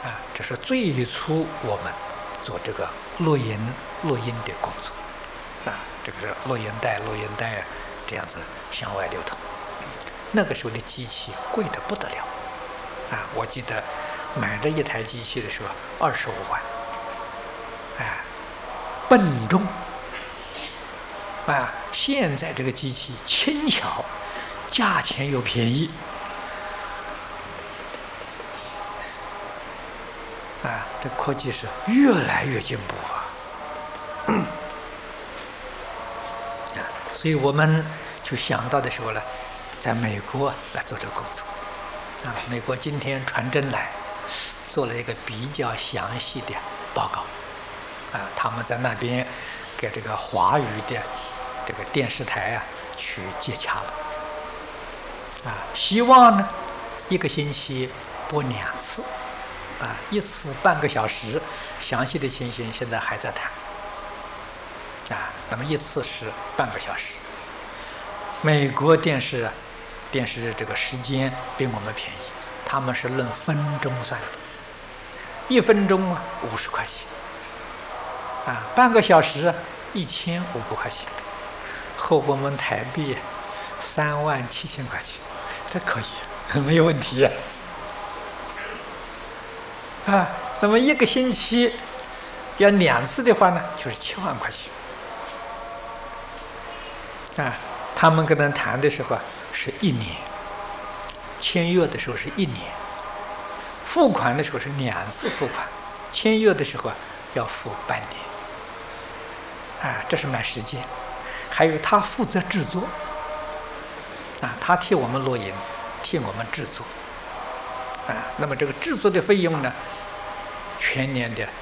这是最初我们做这个录音的工作。这个是录音带这样子向外流通。那个时候的机器贵得不得了，我记得买这一台机器的时候25万，笨重，现在这个机器轻巧，价钱又便宜，这科技是越来越进步所以我们就想到的时候呢，在美国来做这个工作。美国今天传真来做了一个比较详细的报告。他们在那边给这个华语的这个电视台去接洽了。希望呢1个星期播2次，1次半个小时，详细的情形现在还在谈。那么1次是半个小时。美国电视这个时间比我们便宜，他们是论分钟算的，1分钟50块钱，半个小时1500块钱，合我们台币37000块钱，这可以，没有问题。那么1个星期要2次的话呢，就是7万块钱。他们跟他谈的时候是1年，签约的时候是1年，付款的时候是2次付款，签约的时候要付半年。这是买时间。还有他负责制作，他替我们录音，替我们制作。那么这个制作的费用呢，全年的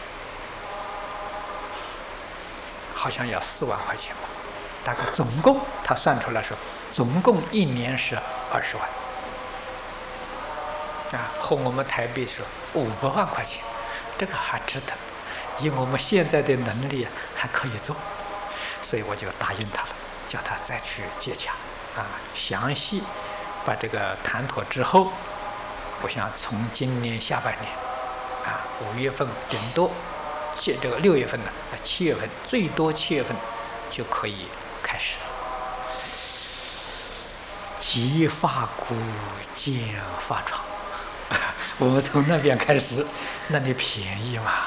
好像要4万块钱吧。大概总共他算出来说，总共1年是20万，和我们台币是500万块钱，这个还值得，以我们现在的能力还可以做，所以我就答应他了，叫他再去接洽，详细把这个谈妥之后，我想从今年下半年，5月份顶多这个6月份呢，7月份最多7月份就可以开始。即发骨，见发床。我们从那边开始，那里便宜嘛。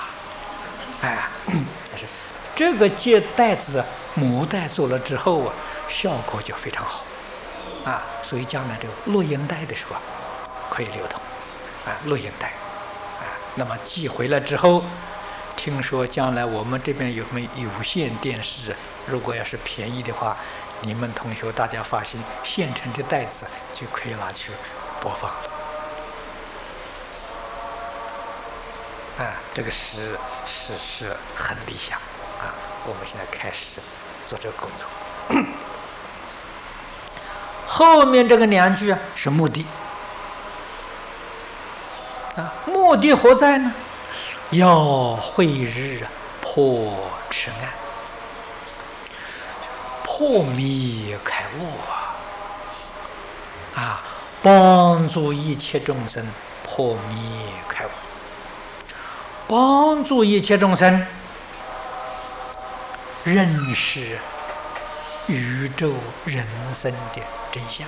这个接带子母带做了之后效果就非常好。所以将来这个录音带的时候可以流通。录音带。那么寄回来之后，听说将来我们这边有没有线电视，如果要是便宜的话，你们同学大家发现现成的带子就可以拿去播放了。这个是很理想我们现在开始做这个工作。后面这个2句是目的目的何在呢？要慧日破痴暗，破迷开悟帮助一切众生破迷开悟，帮助一切众生认识宇宙人生的真相。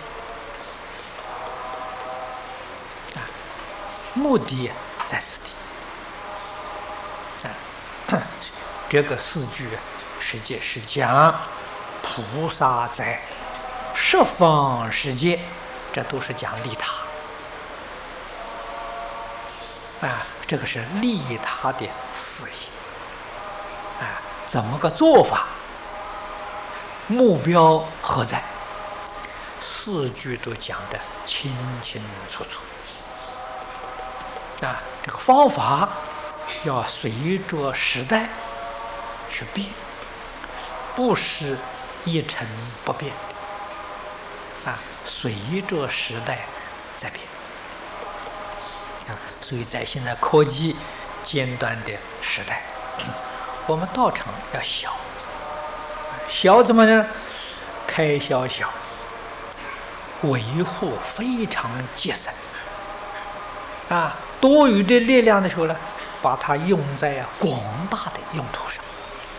目的在此地。这个4句实际是讲菩萨在十方世界，这都是讲利他这个是利他的事业怎么个做法，目标何在，4句都讲得清清楚楚这个方法要随着时代去变，不是一成不变的随着时代在变所以在现在科技尖端的时代，我们道场要小怎么呢？开销小，维护非常节省多余的力量的时候呢，把它用在广大的用途上。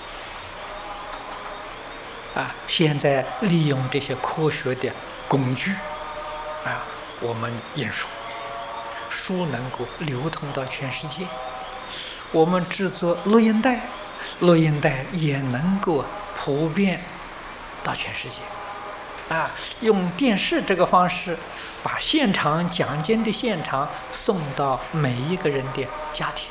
现在利用这些科学的工具，我们印书，书能够流通到全世界。我们制作录音带，录音带也能够普遍到全世界。用电视这个方式，把现场讲经的现场送到每一个人的家庭。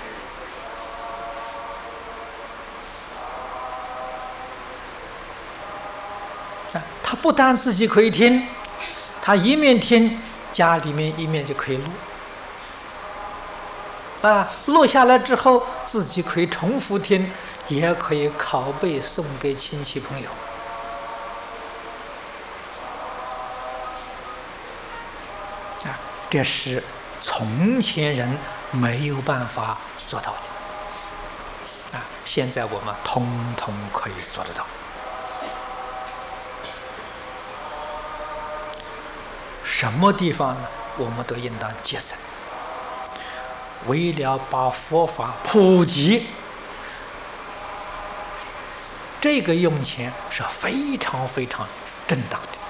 他不但自己可以听，他一面听，家里面一面就可以录。录下来之后，自己可以重复听，也可以拷贝送给亲戚朋友。这是从前人没有办法做到的。现在我们通通可以做得到。什么地方呢？我们都应当节省。为了把佛法普及，这个用钱是非常非常正当的。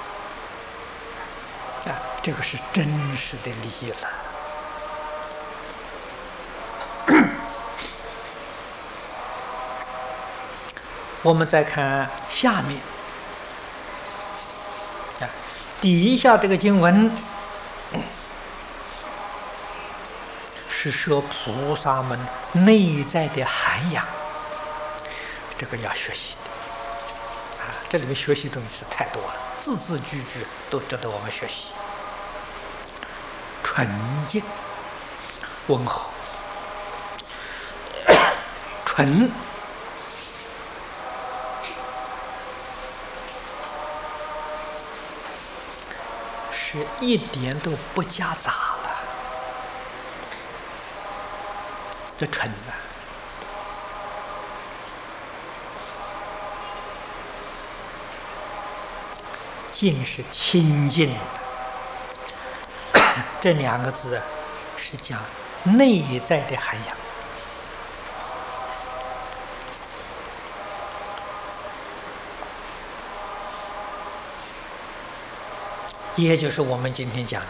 这个是真实的利益了。我们再看下面，底下这个经文是说菩萨们内在的涵养，这个要学习的。这里面学习东西太多了，字字句句都值得我们学习。纯净、温和、纯是一点都不夹杂了，这纯的。净是清净的，这两个字是讲内在的涵养。也就是我们今天讲的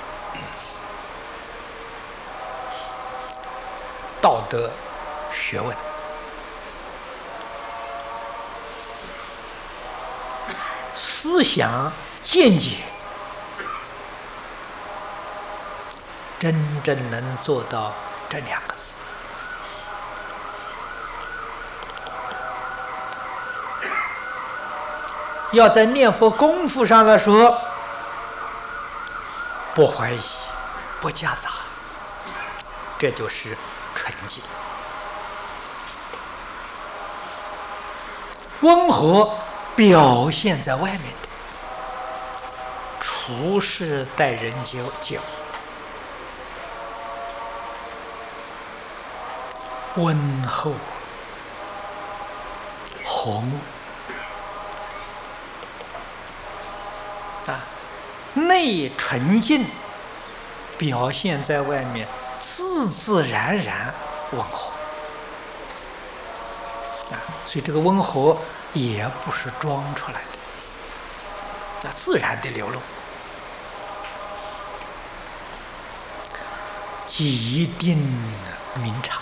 道德学问。思想见解真正能做到这两个字，要在念佛功夫上来说，不怀疑，不夹杂，这就是纯净。温和表现在外面的，处事待人接物温厚和睦内纯净，表现在外面自自然然温和所以这个温和也不是装出来的，自然的流露。即定明察，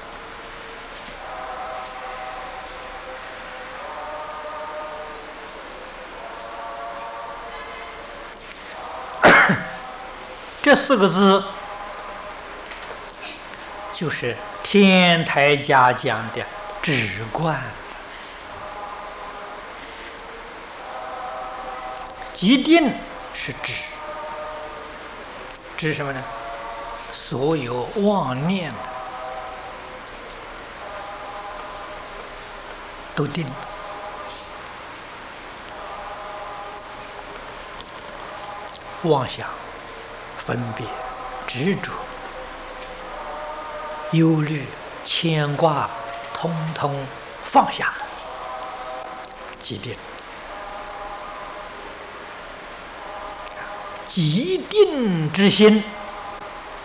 这四个字就是天台家讲的止观。即定是止什么呢？所有妄念的都定了，妄想、分别、执着、忧虑、牵挂，通通放下，即定。即定之心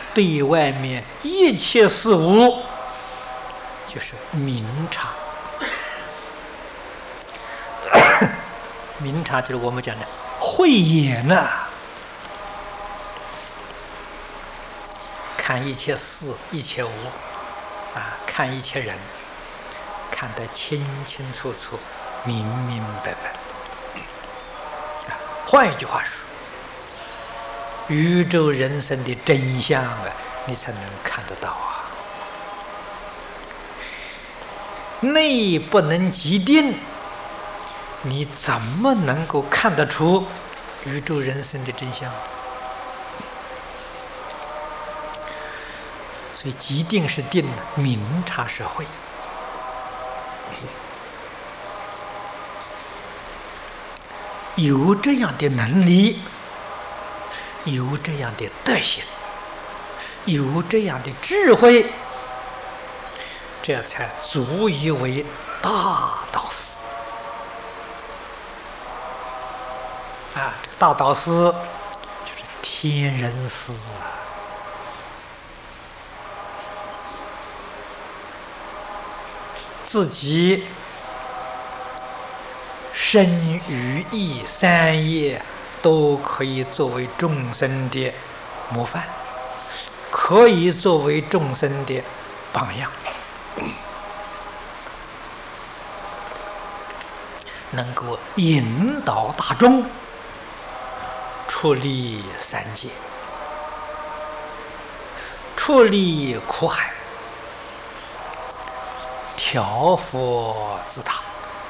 对外面一切事物就是明察。明察就是我们讲的慧眼啊，看一切事一切物啊，看一切人，看得清清楚楚、明明白白。换一句话说，宇宙人生的真相啊，你才能看得到啊。内不能即定，你怎么能够看得出宇宙人生的真相？所以即定是定，明察是慧。有这样的能力，有这样的德行，有这样的智慧，这才足以为大导师啊！这个大导师就是天人师啊！自己身语意三业都可以作为众生的模范，可以作为众生的榜样，能够引导大众出离三界，出离苦海，调伏自他。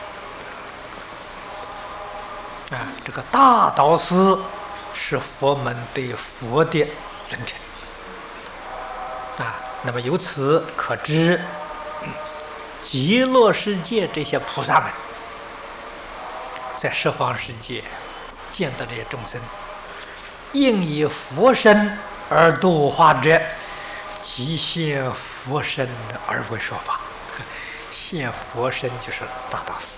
啊，这个大导师是佛门对佛的尊称啊。那么由此可知，极乐世界这些菩萨们在十方世界见到这些众生，应以佛身而度化者，即现佛身而为说法。现佛身就是大导师。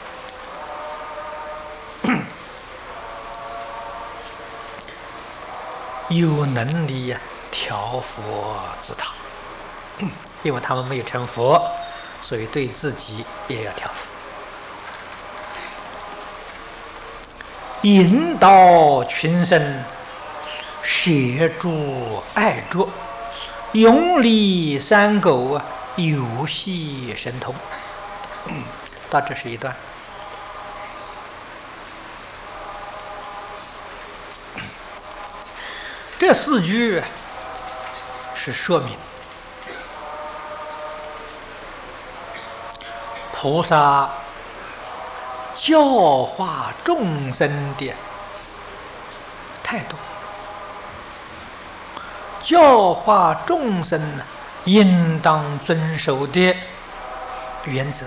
有能力呀，调伏自他，因为他们没有成佛，所以对自己也要调伏，引导群生，摄诸爱著，永离三垢啊，有系神通。大致是一段。这四句是说明菩萨教化众生的态度，教化众生应当遵守的原则。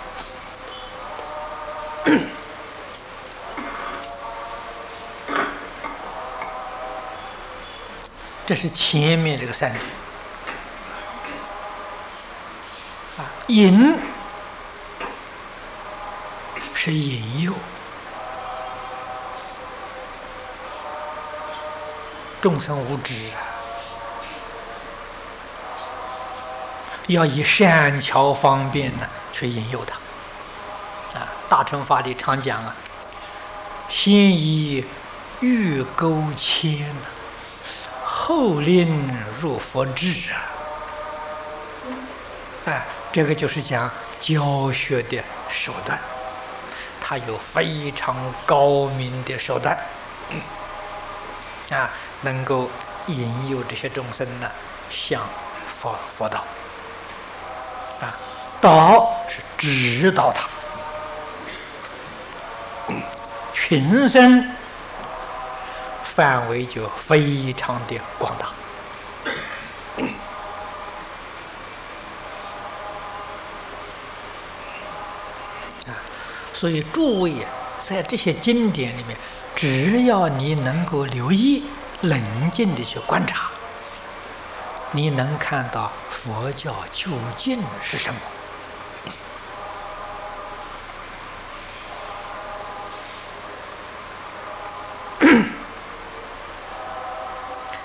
这是前面这个三句啊，引是引诱，众生无知啊，要以善巧方便呢去引诱他啊。大乘法里常讲啊，先以欲钩牵后令入佛智啊！哎，这个就是讲教学的手段，它有非常高明的手段啊，能够引诱这些众生呢向佛道啊，道是指导他，群生范围就非常的广大。所以诸位在这些经典里面，只要你能够留意、冷静的去观察，你能看到佛教究竟是什么。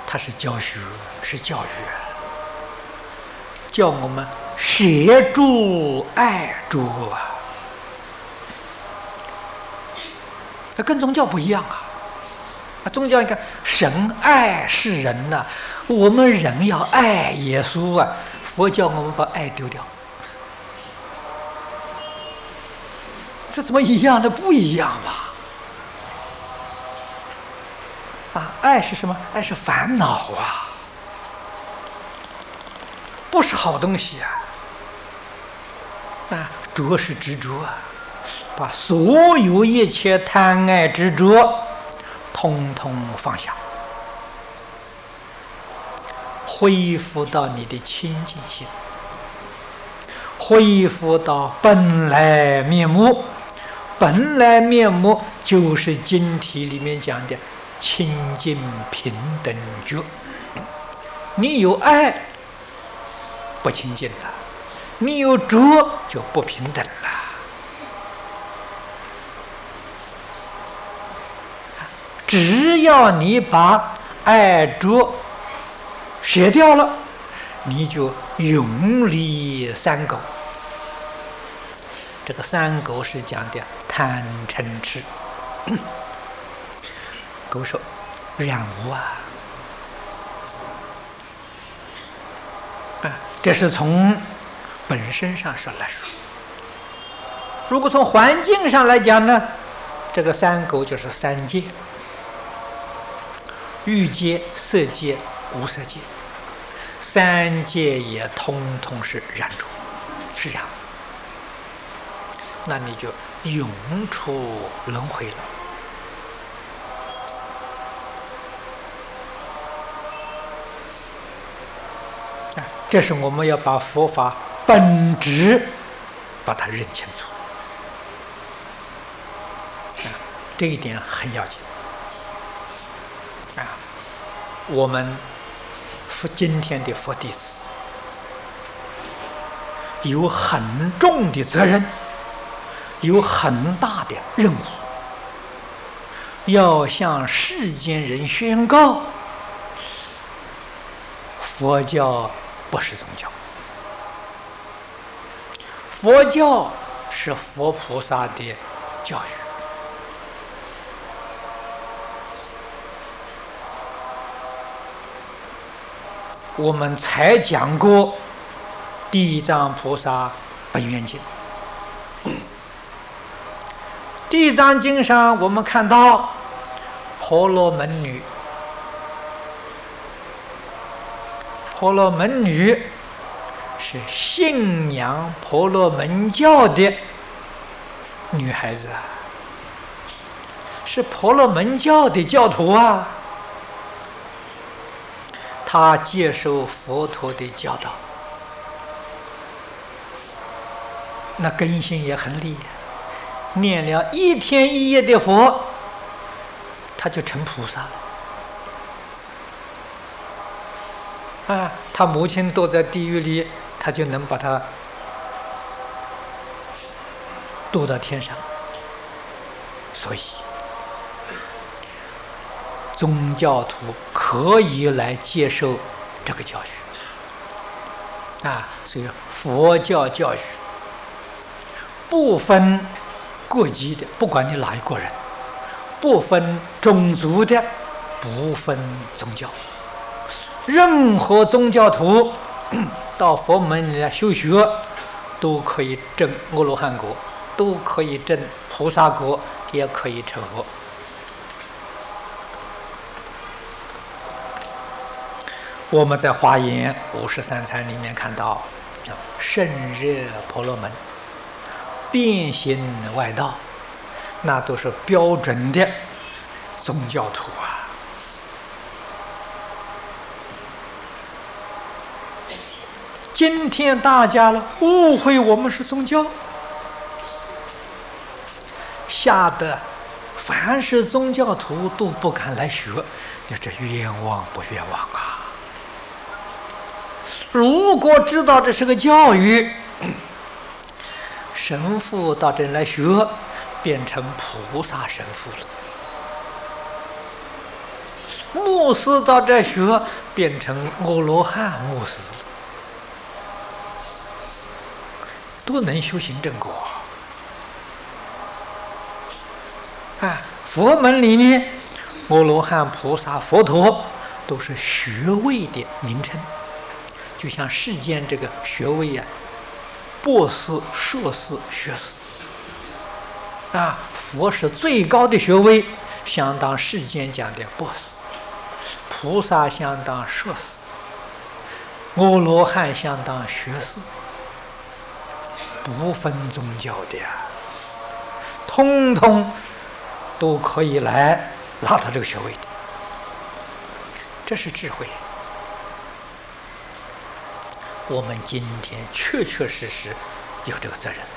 它是教学，是教育，叫我们舍诸爱诸啊。它跟宗教不一样啊！宗教你看，神爱世人呐、我们人要爱耶稣啊。佛教我们把爱丢掉，这怎么一样的不一样嘛？爱是什么？爱是烦恼啊，不是好东西啊！着是执着啊，把所有一切贪爱执着通通放下，恢复到你的清净心，恢复到本来面目。本来面目就是经题里面讲的清净平等觉。你有爱不清净了，你有着就不平等了。只要你把爱着舍掉了，你就永离三垢。这个三垢是讲的贪嗔痴。狗手染污这是从本身上说来说。如果从环境上来讲呢，这个三垢就是三界：欲界、色界、无色界。三界也通通是染着，是染。那你就永出轮回了。这是我们要把佛法本质把它认清楚。这一点很要紧。我们今天的佛弟子有很重的责任，有很大的任务，要向世间人宣告：佛教不是宗教，佛教是佛菩萨的教育。我们才讲过地藏菩萨本愿经。地藏经上我们看到婆罗门女，婆罗门女是信仰婆罗门教的女孩子是婆罗门教的教徒她接受佛陀的教导，那根性也很厉害，念了一天一夜的佛，他就成菩萨了。他母亲都在地狱里，他就能把他渡到天上。所以宗教徒可以来接受这个教育所以佛教教育不分国籍的，不管你哪一国人，不分种族的，不分宗教，任何宗教徒到佛门里来修学，都可以证阿罗汉果，都可以证菩萨果，也可以成佛。我们在华严53参里面看到圣热婆罗门、变行外道，那都是标准的宗教徒今天大家误会我们是宗教，吓得凡是宗教徒都不敢来学，你这冤枉不冤枉如果知道这是个教育，神父到这里来学，变成菩萨神父了。 牧师到这学，变成阿罗汉牧师了，都能修行正果。啊，佛门里面，阿罗汉、菩萨、佛陀都是学位的名称，就像世间这个学位呀，博士、硕士、学士。啊，佛是最高的学位，相当世间讲的博士；菩萨相当硕士；阿罗汉相当学士，不分宗教的呀，通通都可以来拿到这个学位的，这是智慧。我们今天确确实实有这个责任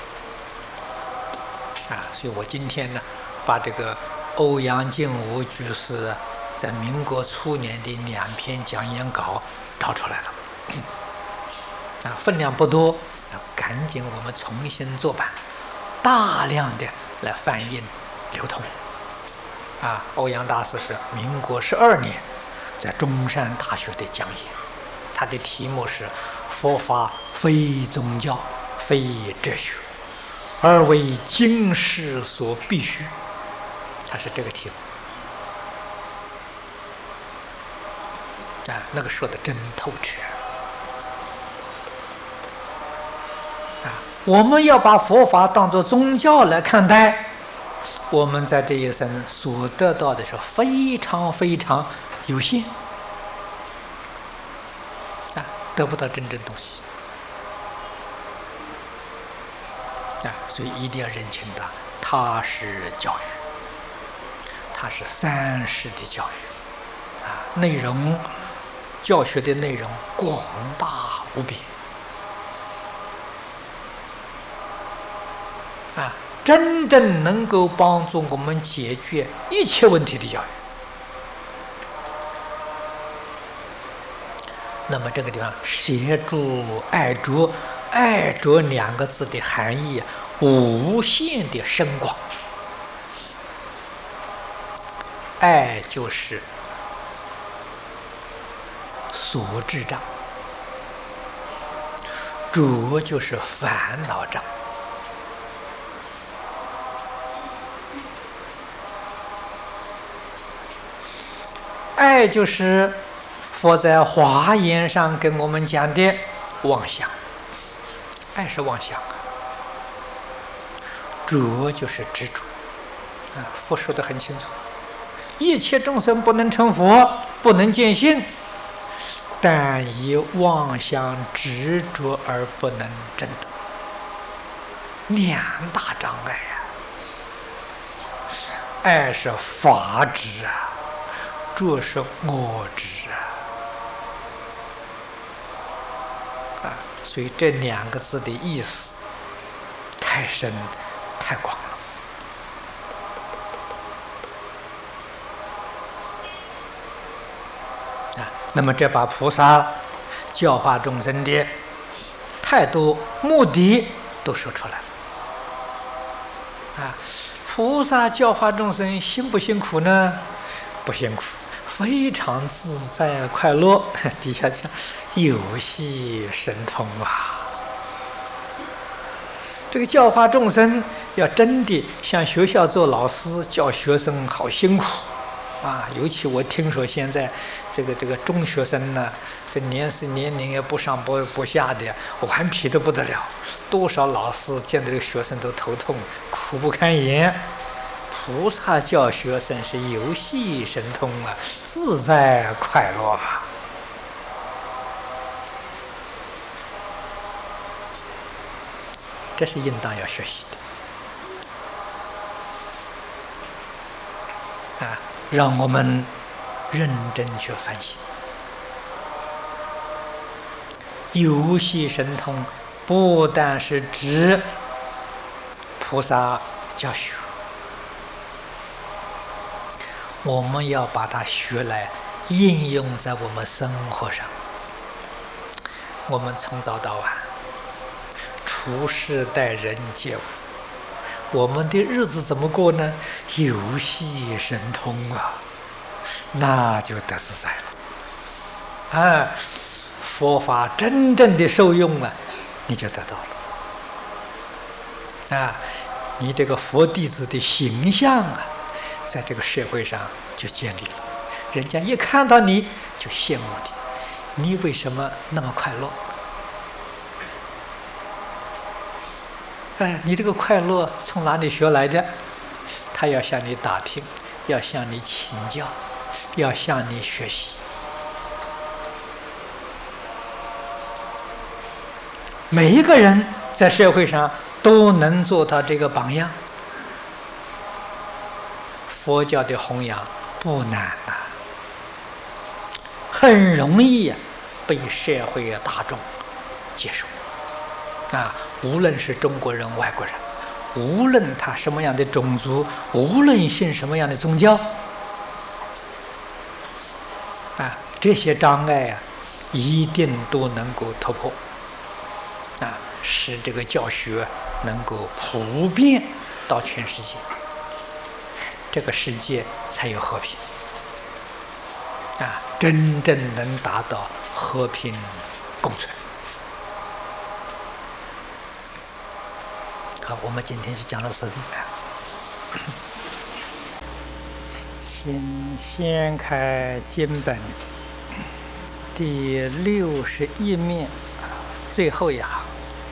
啊！所以我今天呢，把这个欧阳靖武居士在民国初年的2篇讲演稿找出来了，啊，分量不多，赶紧我们重新做版，大量的来翻印流通。啊，欧阳大师是民国12年在中山大学的讲演，他的题目是“佛法非宗教，非哲学，而为今世所必须”，他是这个题目。啊，那个说的真透彻。啊，我们要把佛法当作宗教来看待。我们在这一生所得到的是非常非常有限，啊，得不到真正东西，啊，所以一定要认清它是教育，它是3世的教育，啊，内容教学的内容广大无边，啊。真正能够帮助我们解决一切问题的教育。那么这个地方“协助爱着”，“爱着”2个字的含义无限的深广。爱就是所知障，着就是烦恼障。爱就是佛在华严上跟我们讲的妄想，爱是妄想，着就是执着。啊，佛说得很清楚，一切众生不能成佛，不能见性，但以妄想执着而不能证得，2大障碍呀。爱是法执啊，着是我执啊，所以这2个字的意思太深太广了啊。那么这把菩萨教化众生的态度、目的都说出来了啊。菩萨教化众生辛不辛苦呢？不辛苦，非常自在快乐。底下讲游戏神通啊！这个教化众生要真的像学校做老师教学生，好辛苦啊！尤其我听说现在这个中学生呢，这年龄也不上不下的，顽皮得不得了。多少老师见到这个学生都头痛，苦不堪言。菩萨教学生是游戏神通啊，自在快乐啊！这是应当要学习的啊！让我们认真去反省。游戏神通不但是指菩萨教学，我们要把它学来应用在我们生活上。我们从早到晚处事待人接物，我们的日子怎么过呢？游戏神通啊！ 那就得自在了。啊，佛法真正的受用啊，你就得到了。啊，你这个佛弟子的形象啊，在这个社会上就建立了，人家一看到你就羡慕你，你为什么那么快乐？哎，你这个快乐从哪里学来的？他要向你打听，要向你请教，要向你学习。每一个人在社会上都能做到这个榜样。佛教的弘扬不难呐，很容易被社会大众接受。啊，无论是中国人、外国人，无论他什么样的种族，无论信什么样的宗教，啊，这些障碍啊，一定都能够突破，啊，使这个教学能够普遍到全世界，这个世界才有和平，啊，真正能达到和平共存。好，我们今天就讲到这里。请掀开经本第61面最后一行，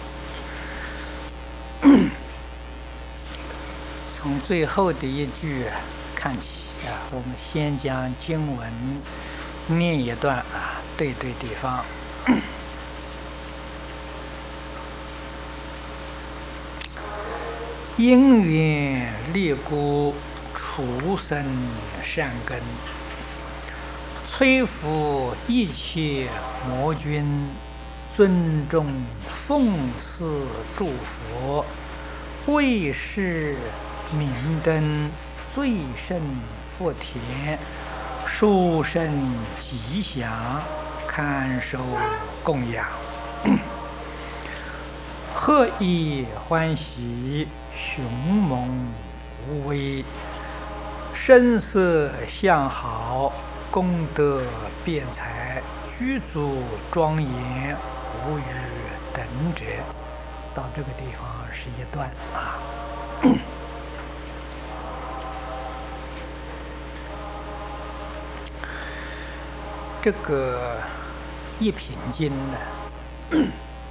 从最后的一句看起啊，我们先将经文念一段啊，对地方。因缘利故，除生善根，摧伏一切魔君，尊重奉祀诸佛，为是明灯，最胜福田，殊胜吉祥，堪受供养。何以欢喜，雄猛无畏，声色相好，功德辩才，具足庄严，无与等者。到这个地方是一段啊。这个一品经呢，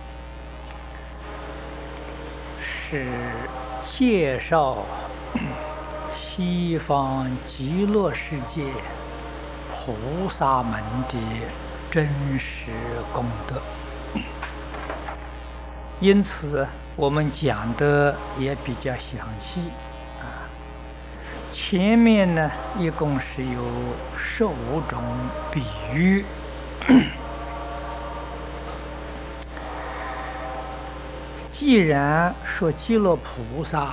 是介绍西方极乐世界菩萨们的真实功德，因此我们讲的也比较详细啊。前面呢，一共是有15种比喻。既然说极乐菩萨，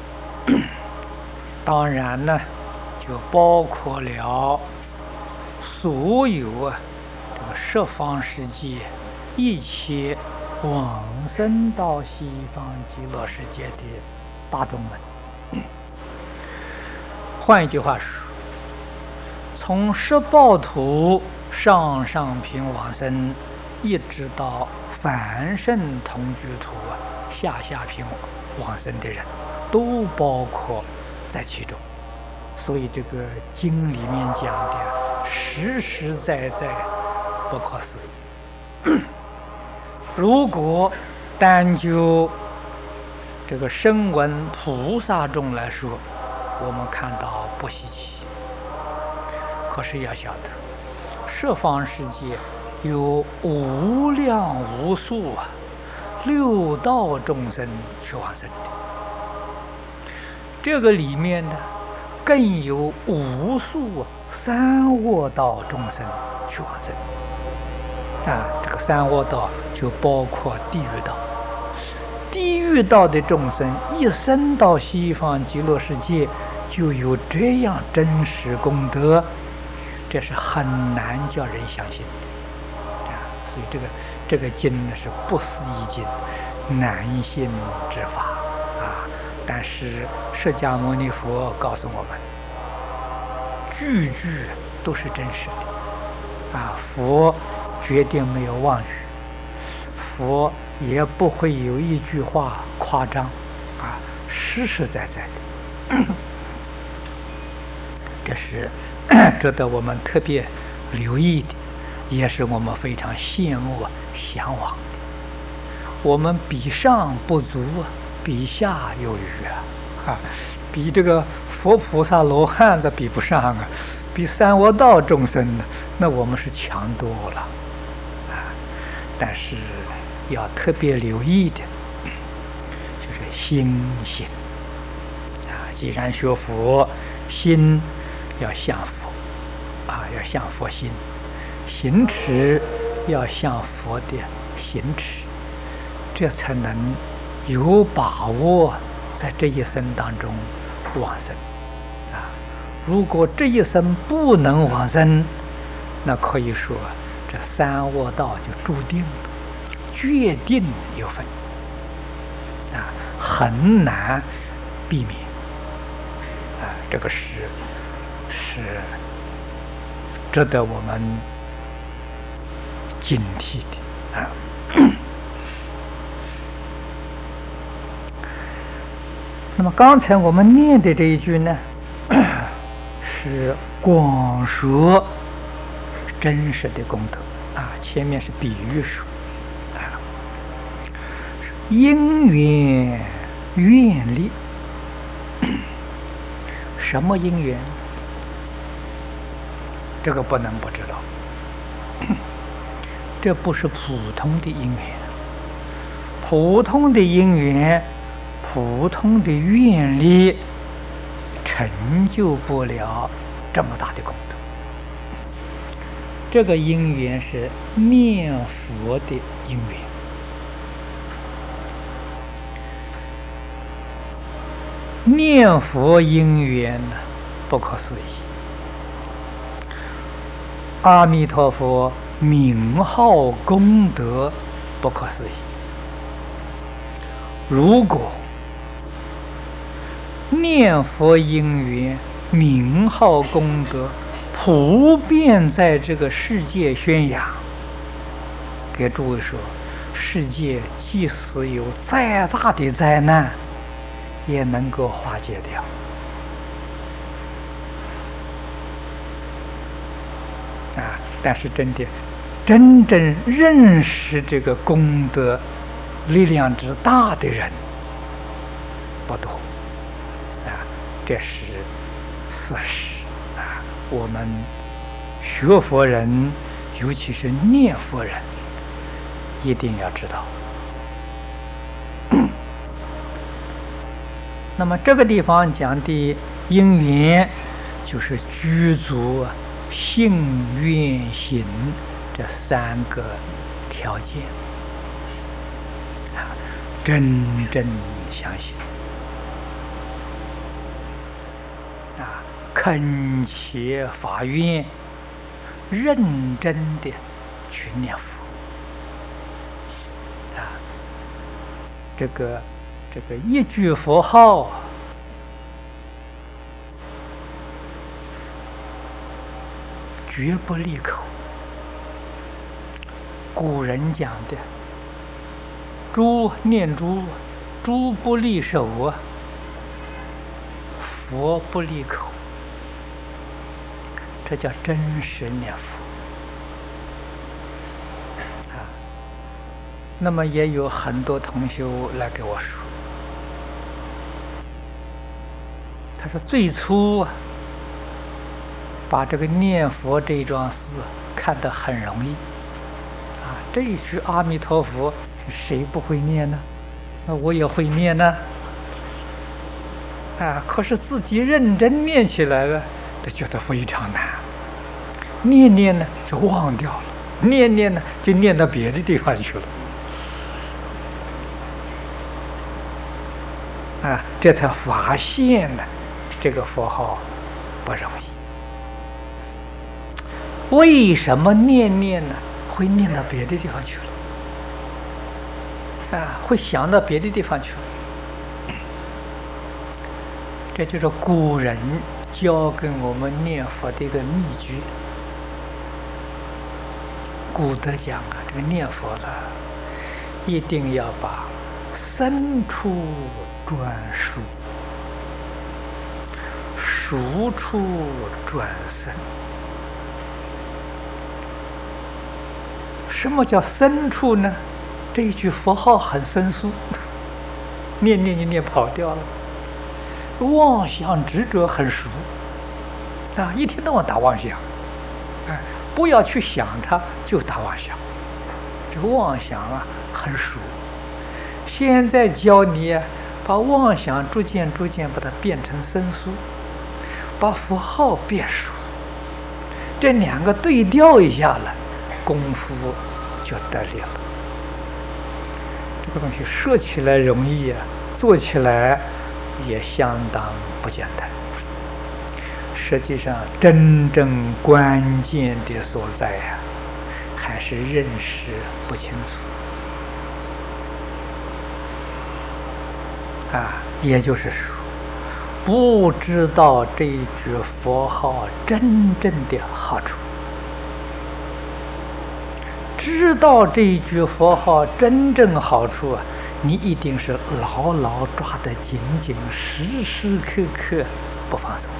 当然呢，就包括了所有这个十方世界一切往生到西方极乐世界的大众们。换一句话说，从十报土上品往生，一直到凡圣同居土下品往生的人，都包括在其中。所以这个经里面讲的实实在在，不可思议。如果单就这个声闻菩萨众来说，我们看到不稀奇。可是要晓得，十方世界有无量无数六道众生去往生的，这个里面呢，更有无数三恶道众生去往生啊。这个三恶道就包括地狱道，地狱道的众生一生到西方极乐世界，就有这样真实功德，这是很难叫人相信的啊。所以这个经呢是不思议经，难信之法啊。但是释迦牟尼佛告诉我们，句句都是真实的。佛决定没有妄语，佛也不会有一句话夸张，实实在在的。这是值得我们特别留意的，也是我们非常羡慕向往的。我们比上不足，比下有余比这个佛菩萨罗汉子比不上比三恶道众生呢，那我们是强多了但是要特别留意的，就是心性既然学佛，心要向佛要向佛心，行持要向佛的行持，这才能有把握在这一生当中往生如果这一生不能往生，那可以说这三恶道就注定了，决定有分很难避免这个是值得我们警惕的那么刚才我们念的这一句呢，是广说真实的功德前面是比喻说因缘愿力。什么因缘？这个不能不知道，这不是普通的因缘，普通的因缘，普通的愿力成就不了这么大的功德。这个因缘是念佛的因缘，念佛因缘呢，不可思议。阿弥陀佛名号功德不可思议。如果念佛因缘名号功德普遍在这个世界宣扬，给诸位说，世界即使有再大的灾难也能够化解掉但是真正认识这个功德力量之大的人不多这是事实我们学佛人，尤其是念佛人，一定要知道。那么这个地方讲的因缘，就是具足信愿行这三个条件真正相信恳切发愿，认真的去念佛这个一句佛号绝不离口。古人讲的珠念珠，珠不离手佛不离口，这叫真实念佛那么也有很多同学来给我说，他说最初把这个念佛这一桩事看得很容易这一句阿弥陀佛谁不会念呢？那我也会念呢可是自己认真念起来了，就觉得非常难。念呢就忘掉了，念呢就念到别的地方去了这才发现了这个佛号不容易。为什么念呢会念到别的地方去了会想到别的地方去了？这就是古人教给我们念佛的一个秘诀。古德讲啊，这个念佛了，一定要把深处转熟，熟处转深。什么叫深处呢？这一句佛号很生疏，念念就念跑掉了。妄想执着很熟啊，一天到晚打妄想，不要去想它，就打妄想。这个妄想啊很熟。现在教你把妄想逐渐把它变成生疏，把符号变熟，这两个对调一下了，功夫就得力了。这个东西说起来容易啊，做起来也相当不简单。实际上真正关键的所在啊，还是认识不清楚啊，也就是说不知道这一句佛号真正的好处。知道这一句佛号真正好处啊，你一定是牢牢抓得紧紧，时时刻刻不放松。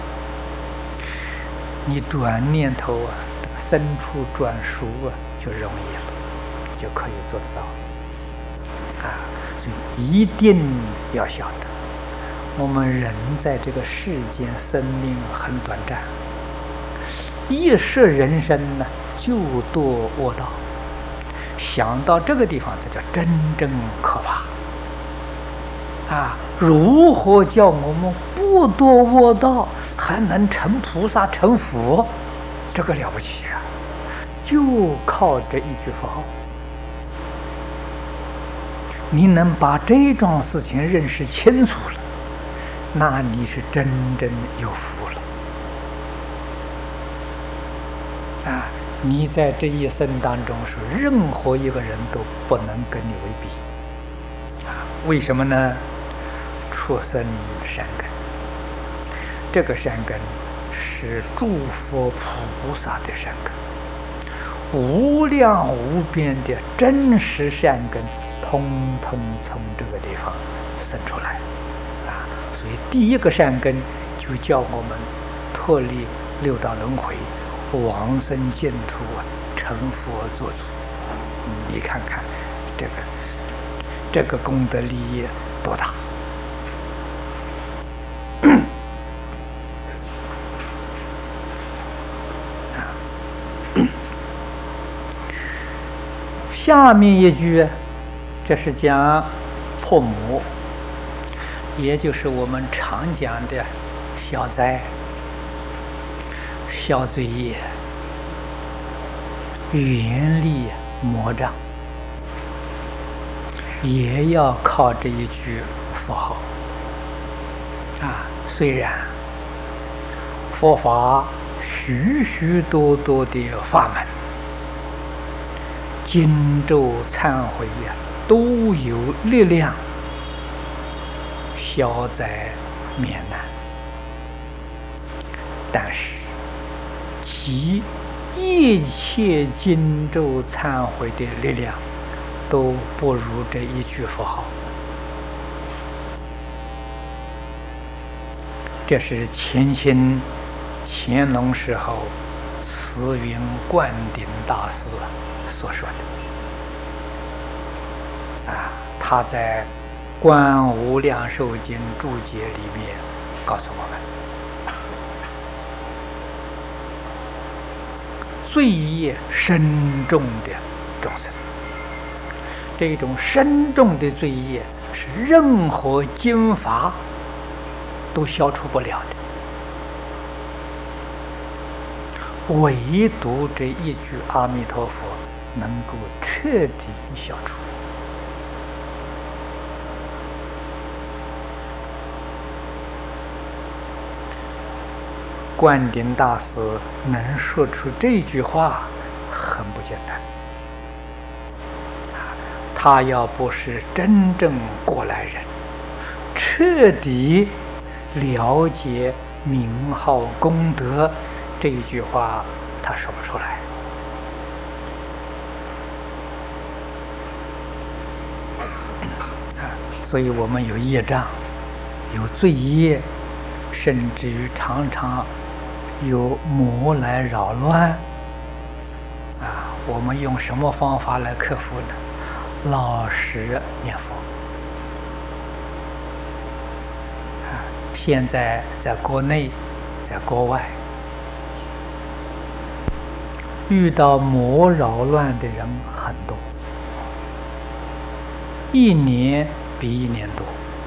你转念头啊，深处转熟啊，就容易了，就可以做得到啊。所以一定要晓得，我们人在这个世间生命很短暂，一世人生呢就堕恶道。想到这个地方，这叫真正可怕啊！如何叫我们不堕恶道，还能成菩萨成佛？这个了不起啊！就靠这一句佛号，你能把这桩事情认识清楚了，那你是真正有福了啊！你在这一生当中是任何一个人都不能跟你为比啊！为什么呢？出生善根，这个善根是诸佛菩萨的善根，无量无边的真实善根，通通从这个地方生出来啊！所以第一个善根就叫我们脱离六道轮回，往生净土啊，成佛做主。你看看这个功德利益多大！下面一句，这是讲破魔，也就是我们常讲的消灾、消罪业、远离魔障，也要靠这一句佛号啊。虽然佛法许许多多的法门，经咒忏悔呀，都有力量消灾免难，但是其一切经咒忏悔的力量都不如这一句佛号。这是前清乾隆时候慈云灌顶大师所说的啊，他在《观无量寿经》注解里面告诉我们，罪业深重的众生，这种深重的罪业是任何经法都消除不了的，唯独这一句阿弥陀佛能够彻底消除。灌顶大师能说出这句话很不简单，他要不是真正过来人，彻底了解名号功德，这一句话他说不出来。所以我们有业障，有罪业，甚至于常常有魔来扰乱。我们用什么方法来克服呢？老实念佛。现在在国内，在国外，遇到魔扰乱的人很多，一年比一年多。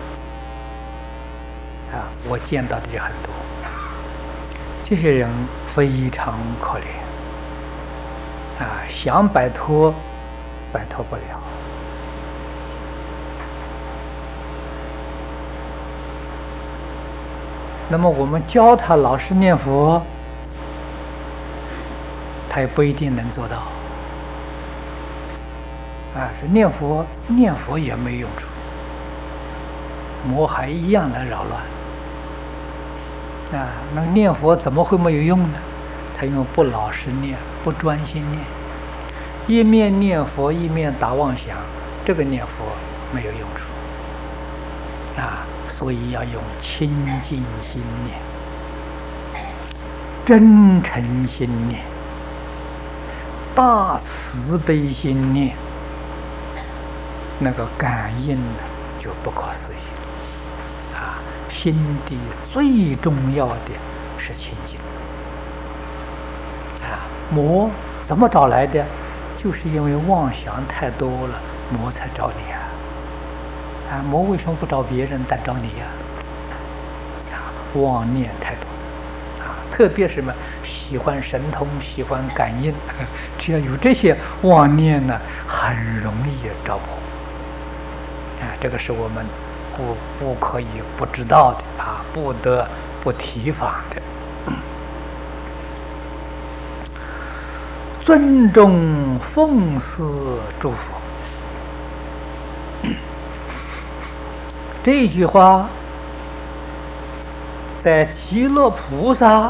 我见到的也很多。这些人非常可怜。想摆脱，摆脱不了。那么我们教他老实念佛，他也不一定能做到。念佛也没用处，魔还一样来扰乱。那念佛怎么会没有用呢？他因为不老实念，不专心念，一面念佛一面打妄想，这个念佛没有用处。所以要用清净心念，真诚心念，大慈悲心念，那个感应就不可思议。心地最重要的是清净。魔怎么找来的？就是因为妄想太多了，魔才找你魔为什么不找别人，但找你妄念太多特别是什么喜欢神通，喜欢感应，只要有这些妄念呢，很容易着魔这个是我们不可以不知道的不得不提防的。尊重奉祀诸佛，这句话在极乐菩萨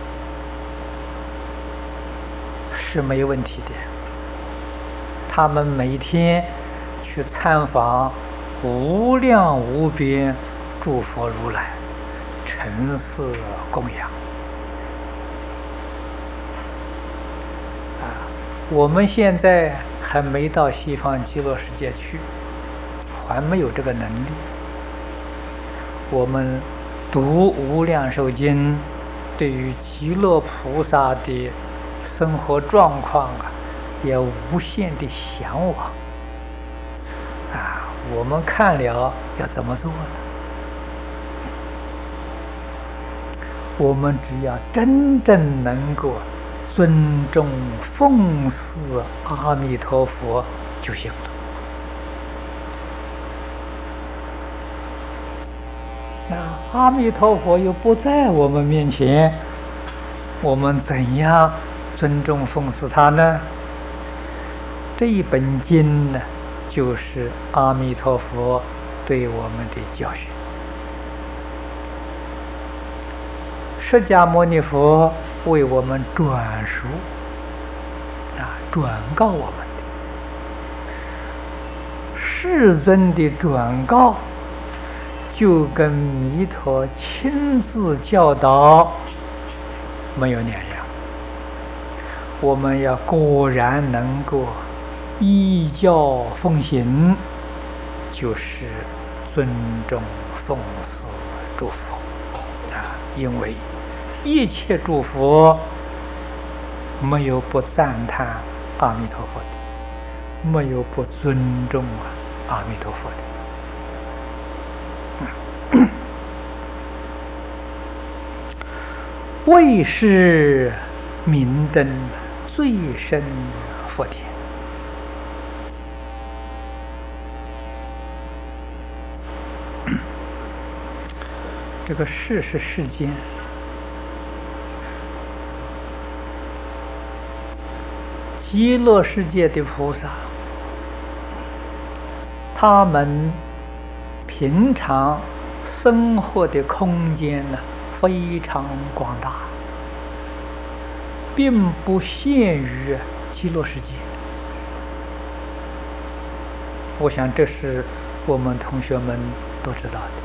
是没有问题的。他们每天去参访无量无边诸佛如来，陈设供养。我们现在还没到西方极乐世界去，还没有这个能力。我们读无量寿经，对于极乐菩萨的生活状况也无限的向往我们看了要怎么做呢？我们只要真正能够尊重奉祀阿弥陀佛就行了。那阿弥陀佛又不在我们面前，我们怎样尊重奉祀他呢？这一本经呢，就是阿弥陀佛对我们的教训。释迦牟尼佛为我们转述转告我们的世尊的转告，就跟弥陀亲自教导没有两样。我们要果然能够依教奉行，就是尊重奉祀诸佛因为一切诸佛没有不赞叹阿弥陀佛的，没有不尊重阿弥陀佛的。为是明灯最深佛田。这个世是世间，极乐世界的菩萨，他们平常生活的空间呢非常广大，并不限于极乐世界。我想这是我们同学们都知道的。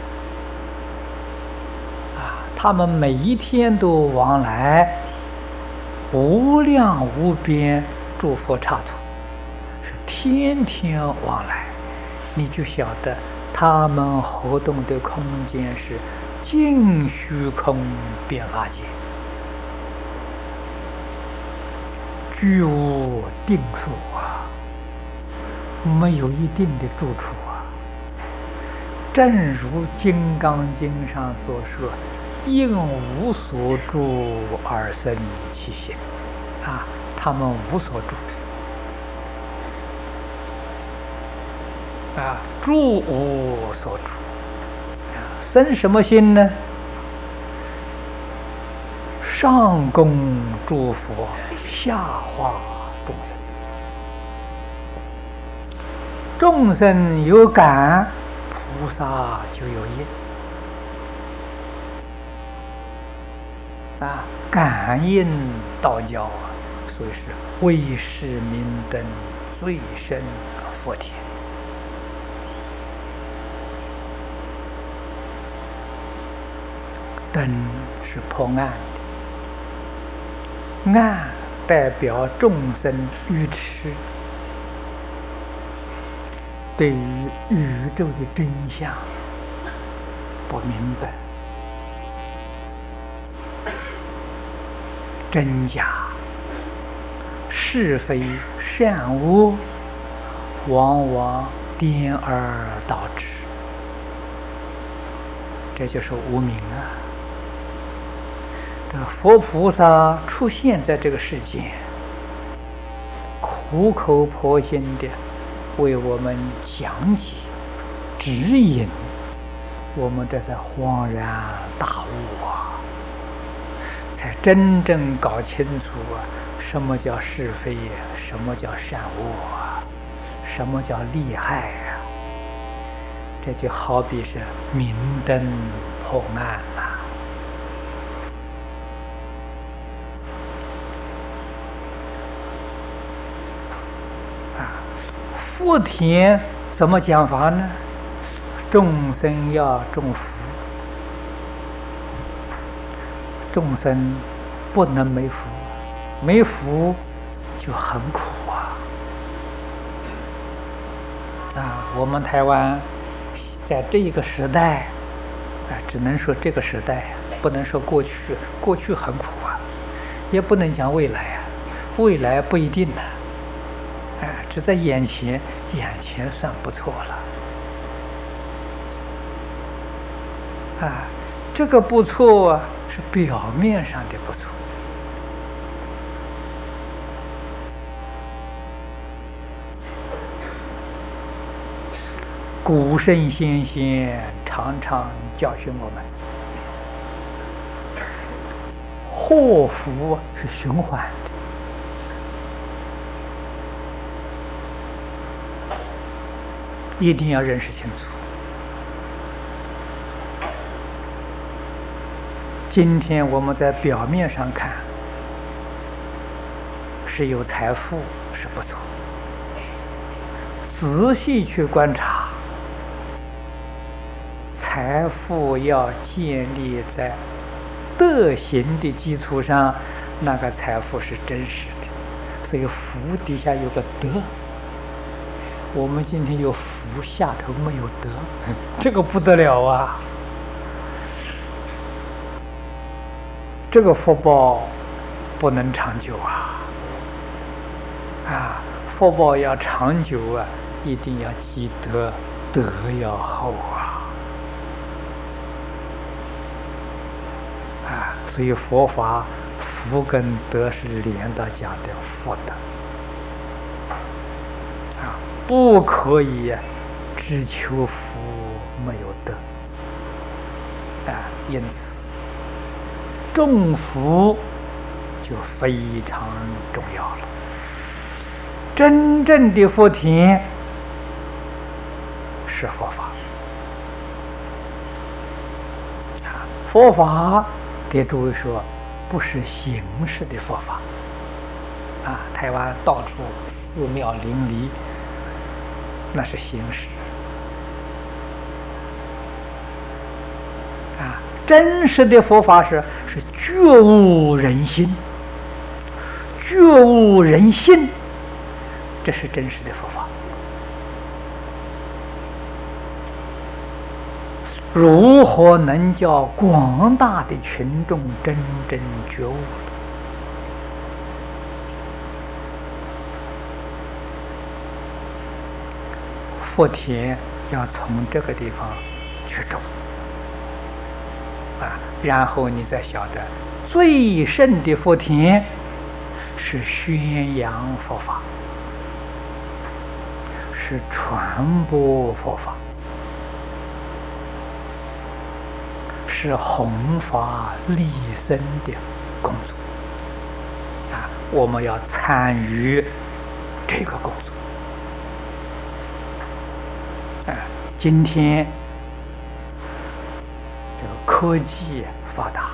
他们每一天都往来无量无边诸佛刹土，是天天往来，你就晓得他们活动的空间是尽虚空遍法界，居无定所啊，没有一定的住处啊。正如《金刚经》上所说，应无所住而生其心啊，他们无所住啊，住无所住啊，生什么心呢？上供诸佛，下化众生。众生有感，菩萨就有业啊，感应道交啊，所以是为是明灯，最深佛田。灯是破暗的，暗代表众生愚痴，对于宇宙的真相不明白，真假是非善恶往往颠而倒之，这就是无明啊。佛菩萨出现在这个世间，苦口婆心的为我们讲解指引，我们这才恍然大悟啊，才真正搞清楚啊，什么叫是非呀，什么叫善恶啊，什么叫利害啊。这就好比是明灯破暗啊。福田怎么讲法呢？众生要种福，众生不能没福，没福就很苦啊！我们台湾在这一个时代，只能说这个时代，不能说过去，过去很苦啊，也不能讲未来啊，未来不一定呢。只在眼前算不错了啊！这个不错啊，是表面上的不错。古圣先贤常常教训我们，祸福是循环的。一定要认识清楚。今天我们在表面上看是有财富，是不错。仔细去观察，财富要建立在德行的基础上，那个财富是真实的。所以福底下有个德。我们今天有福，下头没有德，这个不得了啊！这个福报不能长久啊！福报要长久啊，一定要积德，德要厚所以佛法福跟德是连到家的福德。不可以只求福没有德因此种福就非常重要了。真正的福田是佛法，佛法给诸位说，不是形式的佛法啊。台湾到处寺庙林立，那是形式啊。真实的佛法是觉悟人心，觉悟人心，这是真实的佛法。如何能叫广大的群众真正觉悟？福田要从这个地方去种啊，然后你再晓得，最胜的福田是宣扬佛法，是传播佛法，是弘法利生的工作啊！我们要参与这个工作啊！今天这个科技发达，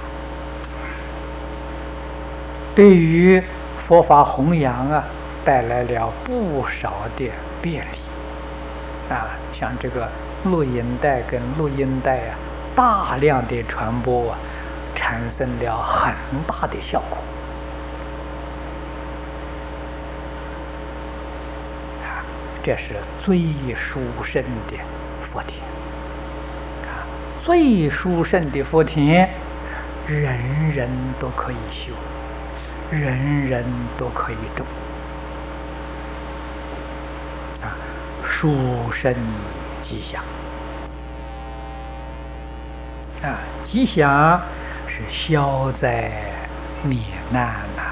对于佛法弘扬啊，带来了不少的便利啊！像这个录影带跟录音带啊，大量的传播啊，产生了很大的效果啊！这是最殊胜的福田啊！最殊胜的福田，人人都可以修，人人都可以种啊！殊胜吉祥啊！吉祥是消灾免难呐！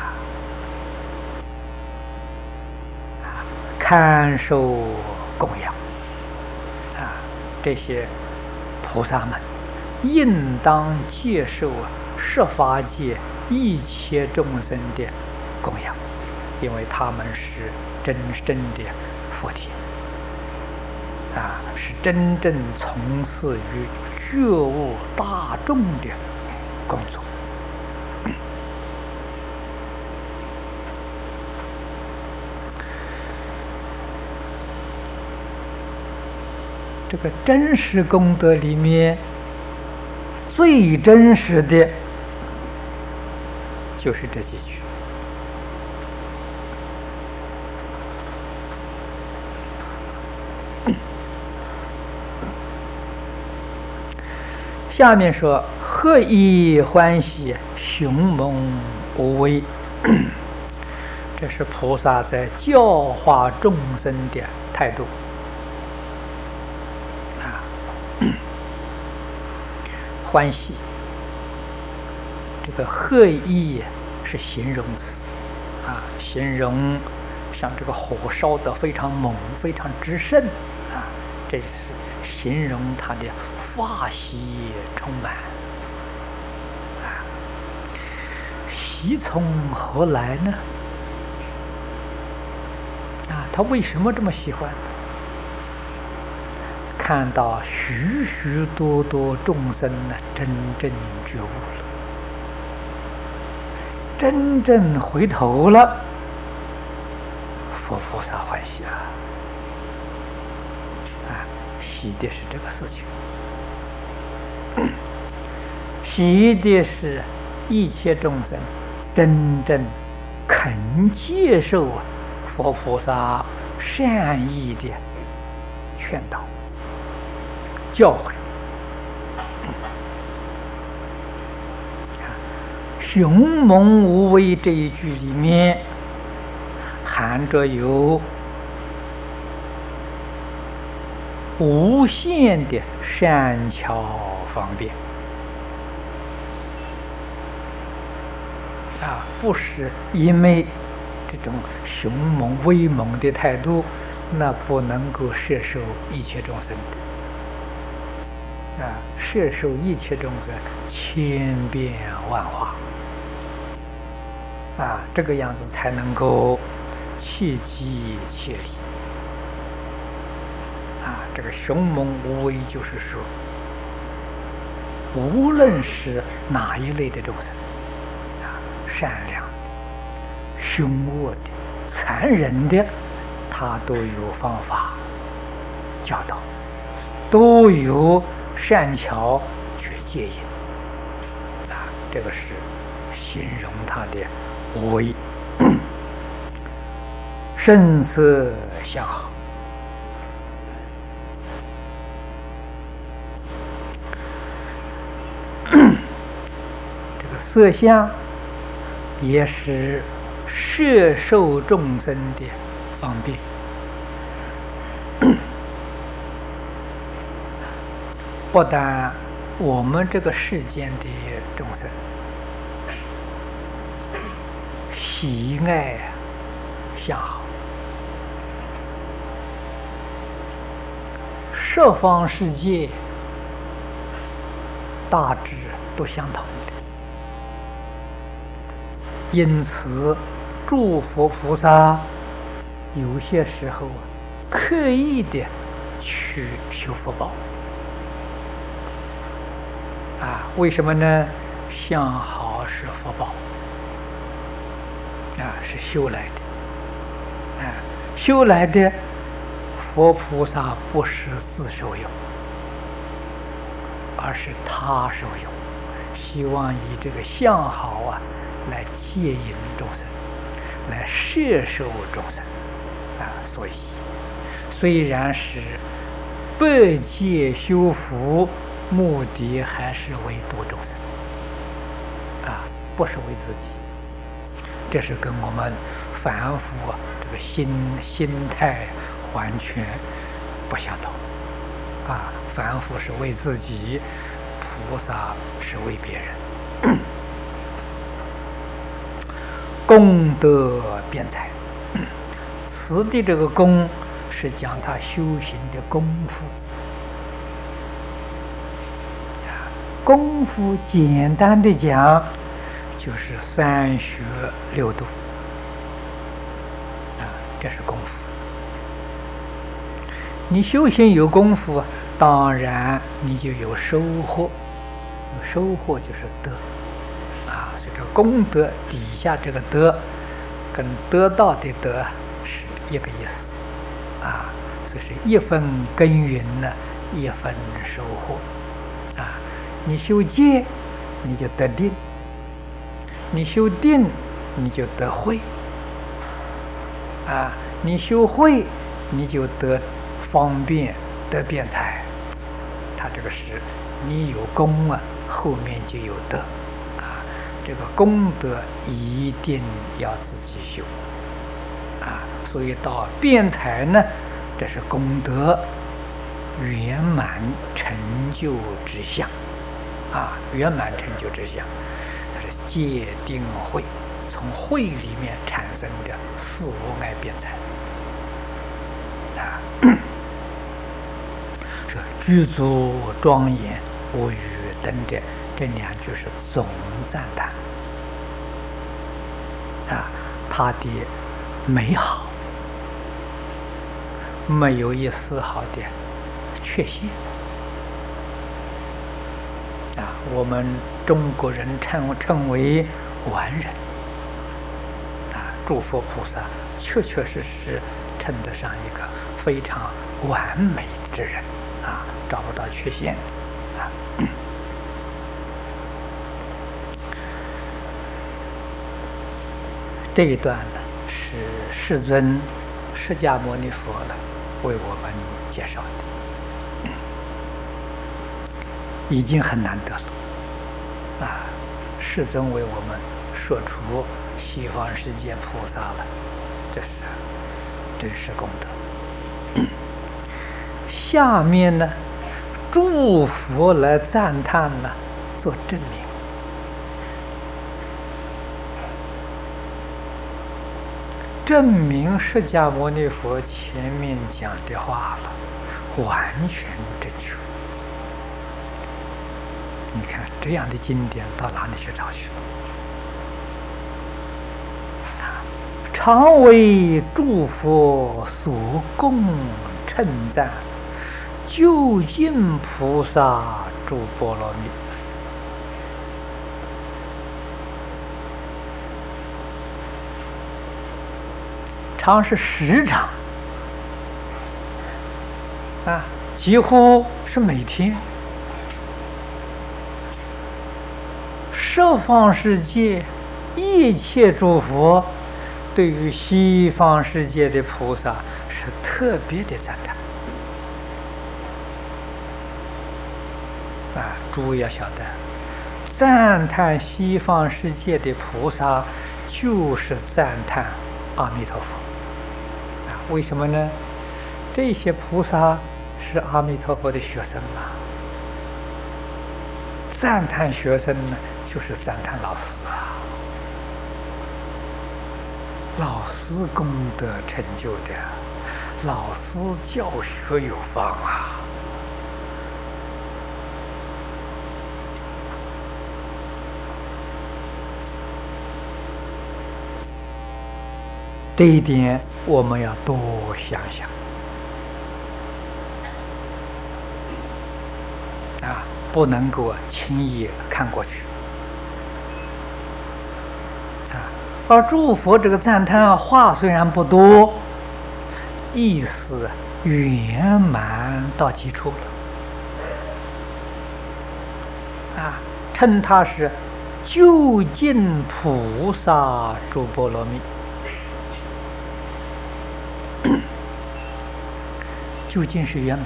啊，堪受供养啊！这些菩萨们应当接受十法界一切众生的供养，因为他们是真正的佛田啊，是真正从事于觉悟大众的工作。这个真实功德里面，最真实的就是这几句。下面说：何以欢喜，雄猛无畏。这是菩萨在教化众生的态度啊。欢喜，这个何以是形容词啊，形容像这个火烧得非常猛、非常之盛啊，这是形容它的法喜充满啊。喜从何来呢？啊，他为什么这么喜欢？看到许许多多众生呢，真正觉悟了，真正回头了，佛菩萨欢喜啊！啊，喜的是这个事情，喜的是一切众生真正肯接受佛菩萨善意的劝导、教诲。雄猛无畏这一句里面含着有无限的善巧方便啊，不是因为这种雄猛威猛的态度，那不能够摄受一切众生的啊，摄受一切众生千变万化啊，这个样子才能够切机切理啊。这个雄猛无畏，就是说无论是哪一类的众生，善良、凶恶的、残忍的，他都有方法教导，都有善巧去戒引。这个是形容他的威，声色相好。这个色相也是摄受众生的方便。不但我们这个世间的众生喜爱相好，十方世界大致都相同的，因此诸佛菩萨有些时候刻意的去修福报。为什么呢？相好是福报，是修来的，修来的。佛菩萨不是自受用，而是他受用，希望以这个相好来接引众生，来摄受众生，所以虽然是百劫修福，目的还是为度众生，不是为自己。这是跟我们凡夫这个心态完全不相同。凡夫是为自己，菩萨是为别人。功德辩才，此地这个功是讲他修行的功夫。功夫简单的讲，就是三学六度，这是功夫。你修行有功夫，当然你就有收获，收获就是德，所以这个功德底下这个德，跟得到的德是一个意思，所以是一分耕耘呢，一分收获，你修戒，你就得定；你修定，你就得慧。你修慧，你就得方便，得辩才。他这个是，你有功后面就有德。这个功德一定要自己修。所以到辩才呢，这是功德圆满成就之相。圆满成就之相，它是戒定慧，从慧里面产生的四无碍辩才。说具足庄严，无与等者，这两句是总赞叹。他的美好没有一丝毫的缺陷。我们中国人称为完人，诸佛菩萨确确实实称得上一个非常完美之人，找不到缺陷。这一段呢，是世尊释迦牟尼佛为我们介绍的，已经很难得了。世尊为我们说出西方世界菩萨了，这是真实功德。下面呢，诸佛来赞叹呢，做证明。证明释迦牟尼佛前面讲的话了，完全正确。你看这样的经典到哪里去找去？常为诸佛所供称赞，究竟菩萨诸波罗蜜。 常是时常啊，几乎是每天。十方世界一切诸佛对于西方世界的菩萨是特别的赞叹啊！诸位要晓得，赞叹西方世界的菩萨，就是赞叹阿弥陀佛啊！为什么呢？这些菩萨是阿弥陀佛的学生啊！赞叹学生呢，就是赞叹老师啊！老师功德成就的，老师教学有方啊！这一点我们要多想想啊，不能够轻易看过去啊。而诸佛这个赞叹话虽然不多，意思圆满到极处了啊，称他是究竟菩萨诸波罗蜜。究竟是圆满，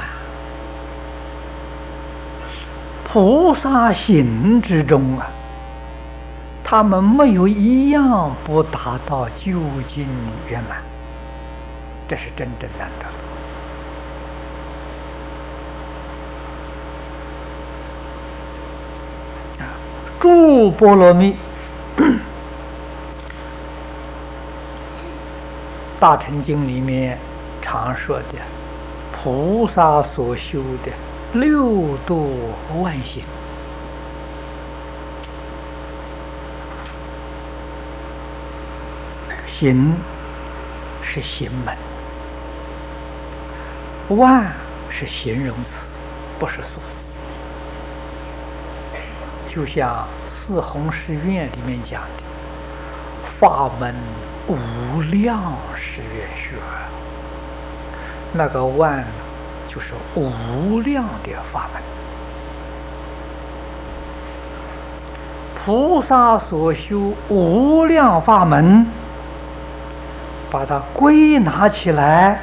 菩萨行之中啊，他们没有一样不达到究竟圆满，这是真正难得啊！诸波罗蜜，大乘经里面常说的。菩萨所修的六度万行，行是行门，万是形容词，不是数字。就像四弘誓愿里面讲的，法门无量誓愿学。那个万就是无量的法门，菩萨所修无量法门，把它归纳起来，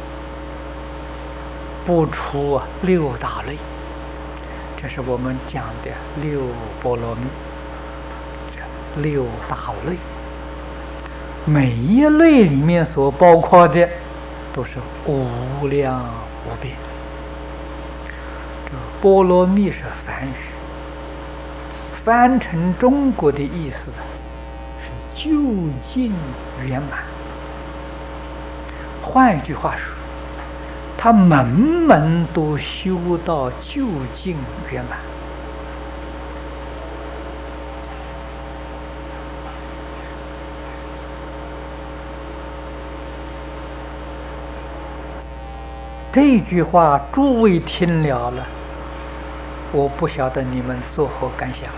不出六大类，这是我们讲的六波罗蜜，这六大类，每一类里面所包括的都是无量无边。这波罗蜜是梵语，翻成中国的意思是究竟圆满。换一句话说，他门门都修到究竟圆满。这句话诸位听了，我不晓得你们作何感想。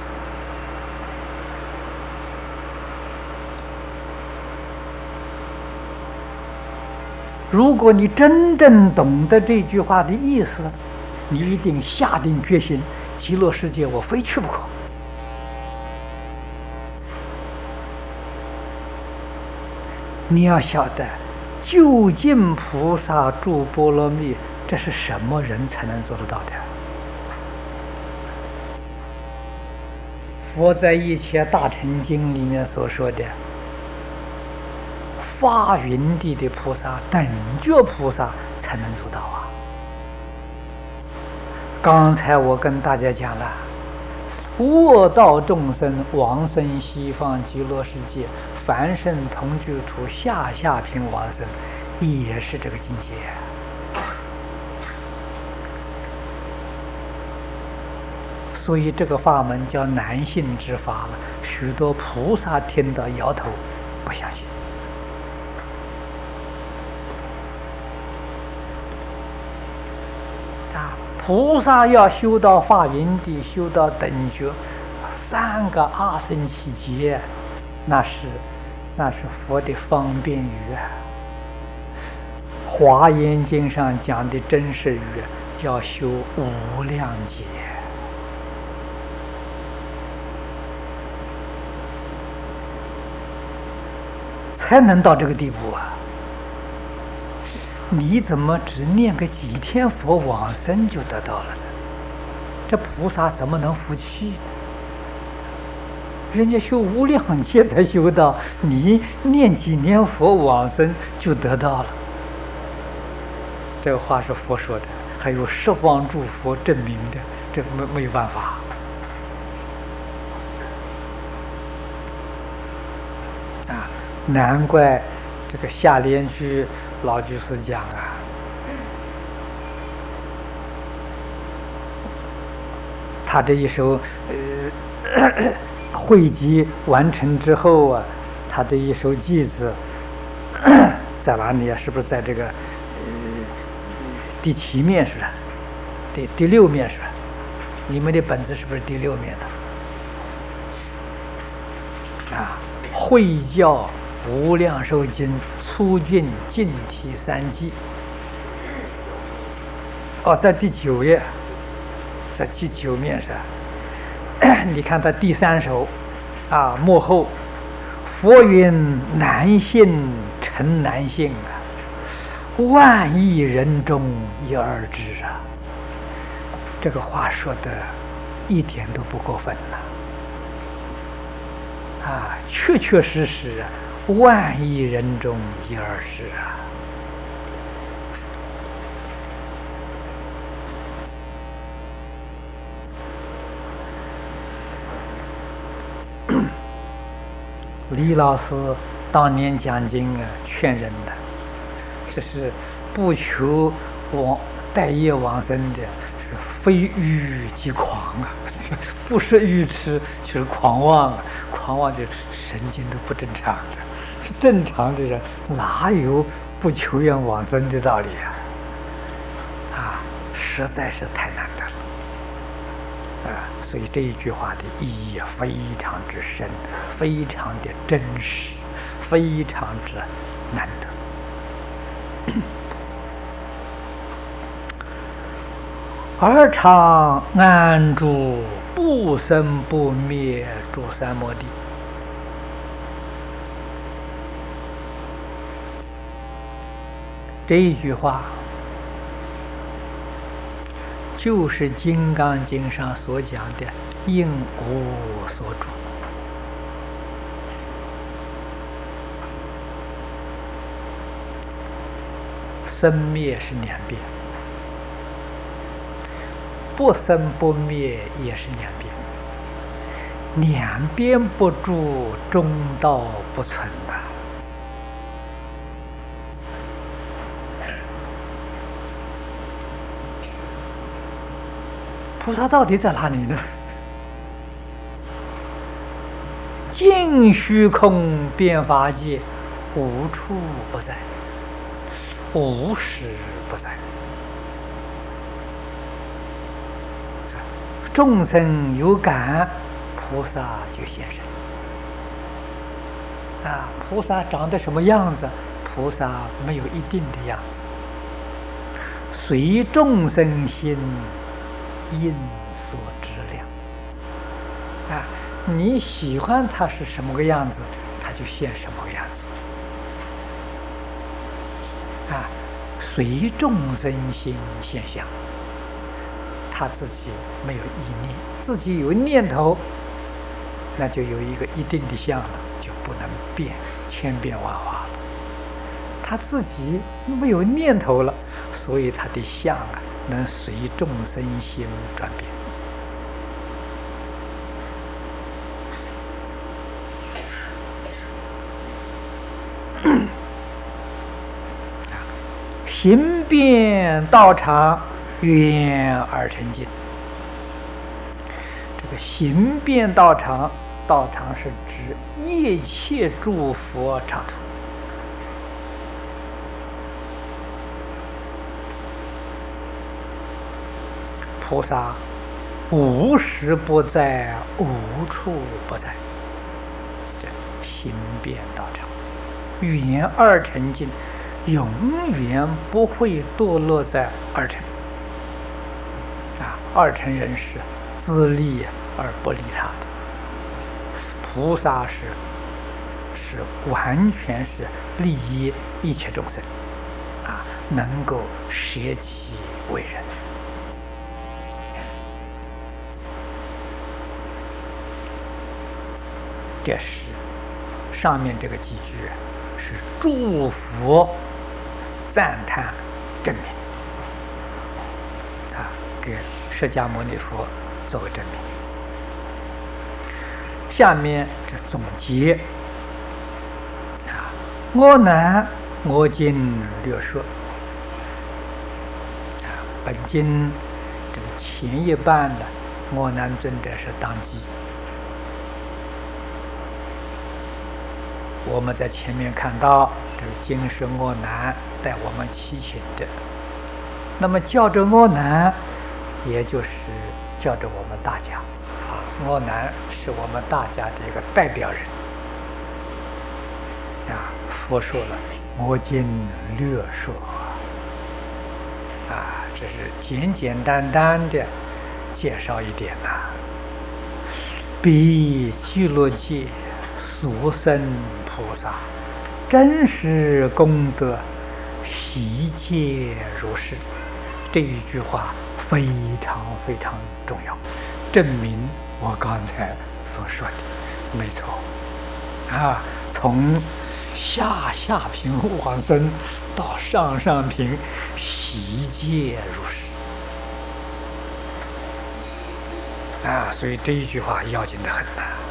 如果你真正懂得这句话的意思，你一定下定决心，极乐世界我非去不可。你要晓得，究竟菩萨住波罗蜜，这是什么人才能做得到的？佛在一切大乘经里面所说的发云地的菩萨、等觉菩萨才能做到啊！刚才我跟大家讲了，恶道众生往生西方极乐世界，凡圣同居土下品往生，也是这个境界。所以这个法门叫难信之法了，许多菩萨听到摇头不相信。菩萨要修到法云地，修到等觉，3个阿僧祇劫，那是佛的方便语啊。 华严经上讲的真实语，要修无量劫，才能到这个地步啊！你怎么只念个几天佛往生就得到了呢？这菩萨怎么能服气呢？人家修无量劫才修到，你念几年佛往生就得到了。这个话是佛说的，还有十方诸佛证明的，这没有办法。啊，难怪这个下联居老居士讲啊，他这一首汇集完成之后啊，他这一首偈子在哪里啊？是不是在这个第7面？是不是？第6面？是不是？你们的本子是不是第6面的？啊，会教无量寿经粗俊净体3记。哦，在第9页，在第9面上。你看他第3首啊，幕后佛云难信成难信啊，万亿人中一二知啊。这个话说的一点都不过分呐！啊，确确实实啊，万亿人中一二知啊。李老师当年讲经啊，劝人的，这是不求待业往生的，是非欲即狂啊！不是愚痴，就是狂妄啊！狂妄就是神经都不正常的，正常的人哪有不求愿往生的道理啊？啊，实在是太难得了。所以这一句话的意义非常之深，非常的真实，非常之难得。而常安住不生不灭诸三摩地。这一句话就是《金刚经》上所讲的应无所住。生灭是两边，不生不灭也是两边，两边不住，中道不存啊！菩萨到底在哪里呢？尽虚空遍法界，无处不在，无时不在。众生有感，菩萨就现身。啊，菩萨长得什么样子？菩萨没有一定的样子，随众生心，因所知量。啊，你喜欢他是什么个样子，他就现什么个样子。啊，随众生心现象。他自己没有意念，自己有念头，那就有一个一定的相了，就不能变，千变万化了。他自己没有念头了，所以他的相啊，能随众生心转变。行遍道场，愿而成净。这个行遍道场，道场是指一切诸佛场土。菩萨无时不在，无处不在。这行遍道场，愿而成净， 永远不会堕落在二乘。二乘人是自利而不利他的，菩萨是完全是利益一切众生，能够舍己为人。这是上面这个几句是祝福、赞叹、证明，给释迦牟尼佛做个证明。下面这总结我南我今略说本经这个前一半的我南尊者是当机。我们在前面看到这个经是我南带我们祈请的，那么叫着我南，也就是叫着我们大家我南是我们大家的一个代表人佛说了我今略说这是简简单单的介绍一点比俱乐界所生菩萨真实功德悉皆如是。这一句话非常非常重要，证明我刚才所说的没错从下品往生到上品悉皆如是所以这一句话要紧得很